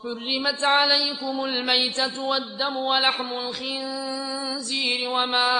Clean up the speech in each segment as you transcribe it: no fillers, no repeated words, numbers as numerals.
حرمت عليكم الميتة والدم ولحم الخنزير وما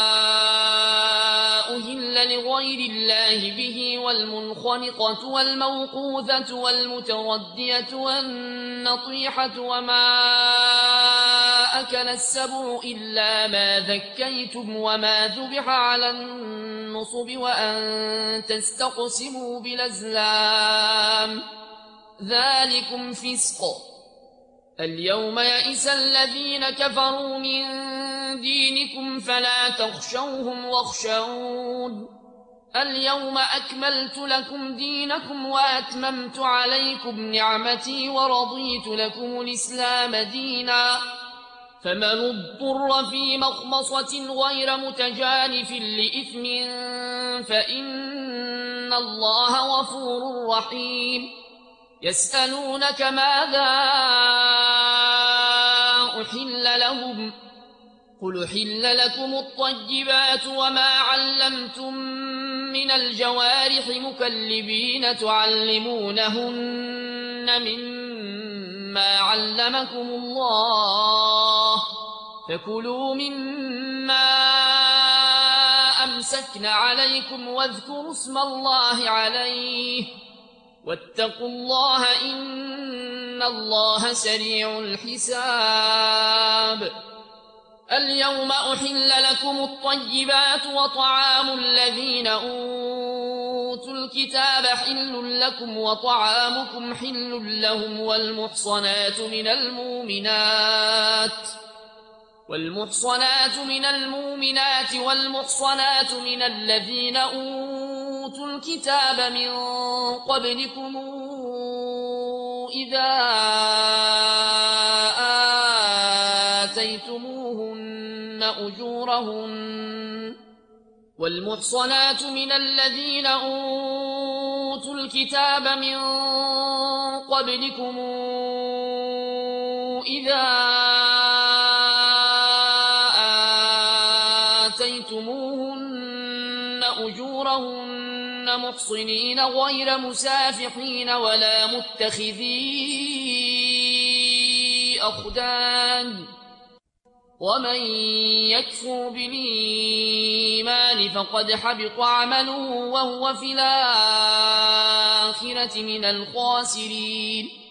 أهل لغير الله به والمنخنقة والموقوذة والمتردية والنطيحة وما أكل السبع إلا ما ذكيتم وما ذبح على النصب وأن تستقسموا بالأزلام ذلكم فسق. اليوم يئس الذين كفروا من دينكم فلا تخشوهم واخشون اليوم أكملت لكم دينكم وأتممت عليكم نعمتي ورضيت لكم الإسلام دينا فمن اضطر في مخمصة غير متجانف لإثم فإن الله غفور رحيم. يسألونك ماذا أحل لهم قل أحل لكم الطيبات وما علمتم من الجوارح مكلبين تعلمونهن مما علمكم الله فكلوا مما أمسكن عليكم واذكروا اسم الله عليه واتقوا الله إن الله سريع الحساب. اليوم أحل لكم الطيبات وطعام الذين أوتوا الكتاب حل لكم وطعامكم حل لهم والمحصنات من المؤمنات والمحصنات من الذين أوتوا الكتاب من قبلكم إذا آتيتموهن أجورهن والمحصنات من الذين أوتوا الكتاب من قبلكم إذا آتيتموهن أجورهن محصنين غير مسافحين ولا متخذي أخدان ومن يكفر بالإيمان فقد حبط عمله وهو في الآخرة من الخاسرين.